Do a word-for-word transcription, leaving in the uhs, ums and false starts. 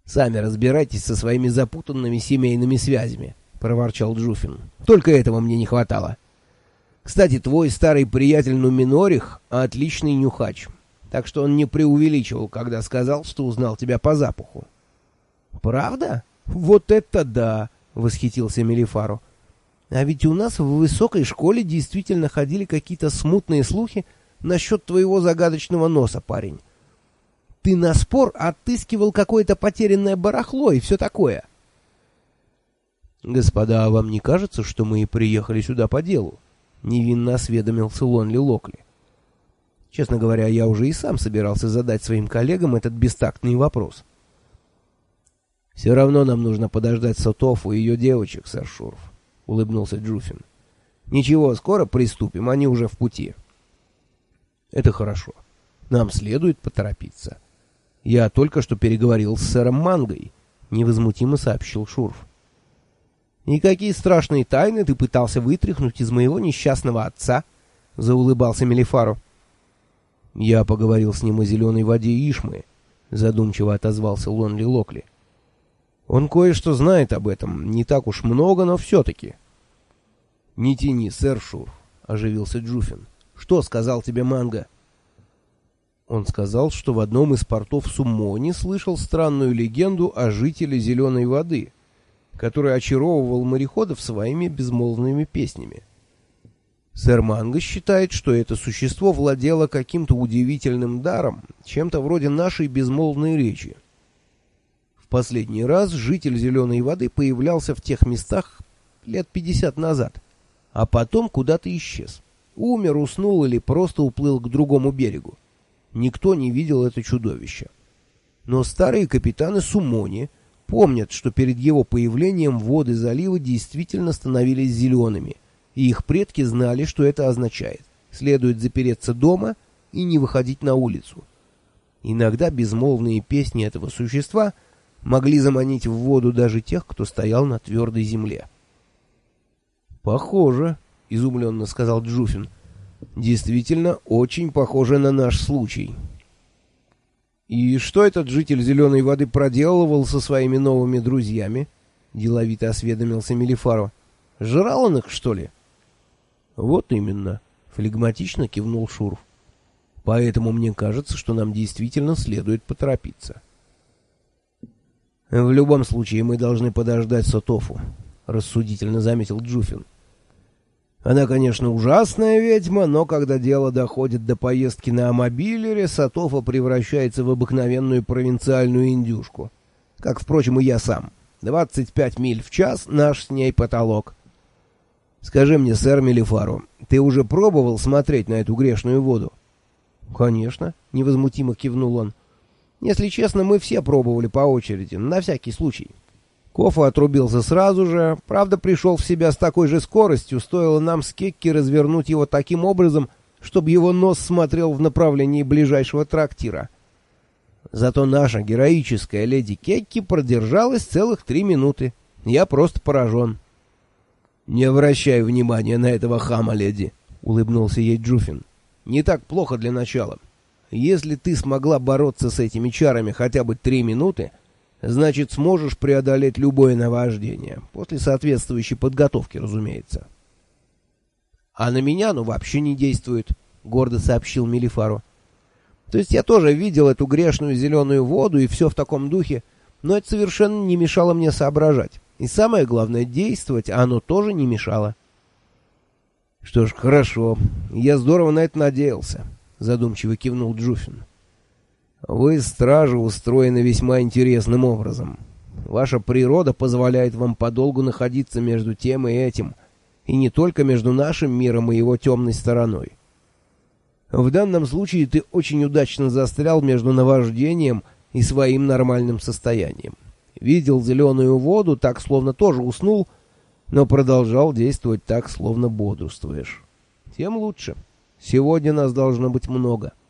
«Сами разбирайтесь со своими запутанными семейными связями», — проворчал Джуфин. «Только этого мне не хватало. Кстати, твой старый приятель Нуминорих — отличный нюхач, так что он не преувеличивал, когда сказал, что узнал тебя по запаху». «Правда? Вот это да!» — восхитился Мелифаро. «А ведь у нас в высокой школе действительно ходили какие-то смутные слухи насчет твоего загадочного носа, парень. Ты на спор отыскивал какое-то потерянное барахло и все такое». «Господа, а вам не кажется, что мы приехали сюда по делу?» — невинно осведомился Лонли Локли. Честно говоря, я уже и сам собирался задать своим коллегам этот бестактный вопрос. «Все равно нам нужно подождать Сотофу и ее девочек, сэр Шурф», — улыбнулся Джуфин. «Ничего, скоро приступим, они уже в пути». «Это хорошо. Нам следует поторопиться. Я только что переговорил с сэром Мангой», — невозмутимо сообщил Шурф. «И какие страшные тайны ты пытался вытряхнуть из моего несчастного отца?» — заулыбался Мелифаро. «Я поговорил с ним о зеленой воде Ишмы», — задумчиво отозвался Лонли Локли. «Он кое-что знает об этом, не так уж много, но все-таки». «Не тяни, сэр Шурф», — оживился Джуфин. «Что сказал тебе Манго?» Он сказал, что в одном из портов Суммони слышал странную легенду о жителе зеленой воды, который очаровывал мореходов своими безмолвными песнями. Сэр Манго считает, что это существо владело каким-то удивительным даром, чем-то вроде нашей безмолвной речи. В последний раз житель зеленой воды появлялся в тех местах лет пятьдесят назад, а потом куда-то исчез. Умер, уснул или просто уплыл к другому берегу. Никто не видел это чудовище. Но старые капитаны Суммони помнят, что перед его появлением воды залива действительно становились зелеными, и их предки знали, что это означает. Следует запереться дома и не выходить на улицу. Иногда безмолвные песни этого существа могли заманить в воду даже тех, кто стоял на твердой земле. «Похоже», — изумленно сказал Джуфин. «Действительно, очень похоже на наш случай». «И что этот житель зеленой воды проделывал со своими новыми друзьями?» — деловито осведомился Мелифаро. «Жрал он их, что ли?» «Вот именно», — флегматично кивнул Шурф. «Поэтому мне кажется, что нам действительно следует поторопиться». «В любом случае мы должны подождать Сотофу», — рассудительно заметил Джуфин. «Она, конечно, ужасная ведьма, но когда дело доходит до поездки на амобилере, Сотофа превращается в обыкновенную провинциальную индюшку. Как, впрочем, и я сам. Двадцать пять миль в час — наш с ней потолок. Скажи мне, сэр Мелифаро, ты уже пробовал смотреть на эту грешную воду?» «Конечно», — невозмутимо кивнул он. «Если честно, мы все пробовали по очереди, на всякий случай». Кофа отрубился сразу же, правда, пришел в себя с такой же скоростью, стоило нам с Кекки развернуть его таким образом, чтобы его нос смотрел в направлении ближайшего трактира. Зато наша героическая леди Кекки продержалась целых три минуты. Я просто поражен. «Не обращай внимания на этого хама, леди», — улыбнулся ей Джуфин. «Не так плохо для начала. Если ты смогла бороться с этими чарами хотя бы три минуты, значит, сможешь преодолеть любое наваждение, после соответствующей подготовки, разумеется». «А на меня оно вообще не действует», — гордо сообщил Мелифаро. «То есть я тоже видел эту грешную зеленую воду и все в таком духе, но это совершенно не мешало мне соображать. И самое главное, действовать оно тоже не мешало». «Что ж, хорошо. Я здорово на это надеялся», — задумчиво кивнул Джуфин. «Вы, стражи, устроены весьма интересным образом. Ваша природа позволяет вам подолгу находиться между тем и этим, и не только между нашим миром и его темной стороной. В данном случае ты очень удачно застрял между наваждением и своим нормальным состоянием. Видел зеленую воду, так словно тоже уснул, но продолжал действовать так, словно бодрствуешь. Тем лучше. Сегодня нас должно быть много».